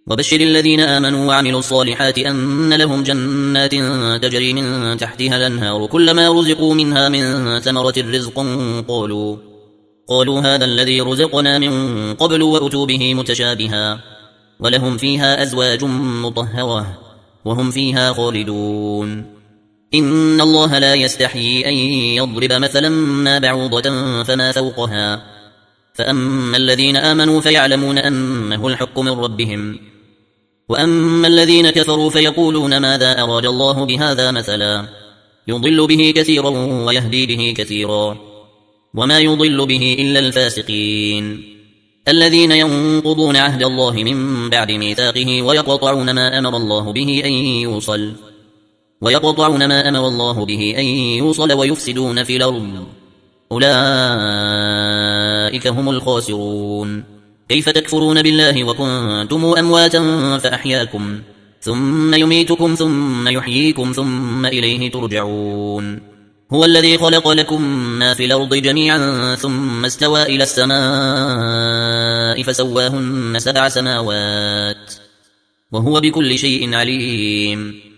وبشر الذين آمنوا وعملوا الصالحات أن لهم جنات تجري من تحتها الأنهار كلما رزقوا منها من ثمرة رزق قالوا هذا الذي رزقنا من قبل وأتوا به متشابها ولهم فيها أزواج مطهرة وهم فيها خالدون إن الله لا يستحيي أن يضرب مثلا ما بعوضة فما فوقها فأما الذين آمنوا فيعلمون أنه الحق من ربهم وأما الذين كفروا فيقولون ماذا أراد الله بهذا مثلا يضل به كثيرا ويهدي به كثيرا وما يضل به إلا الفاسقين الذين ينقضون عهد الله من بعد ميثاقه ويقطعون ما أمر الله به أن يوصل ويفسدون في الأرض أولئك هم الخاسرون كيف تكفرون بالله وكنتم أمواتا فأحياكم ثم يميتكم ثم يحييكم ثم إليه ترجعون هو الذي خلق لكم ما في الأرض جميعا ثم استوى إلى السماء فسواهن 7 سماوات وهو بكل شيء عليم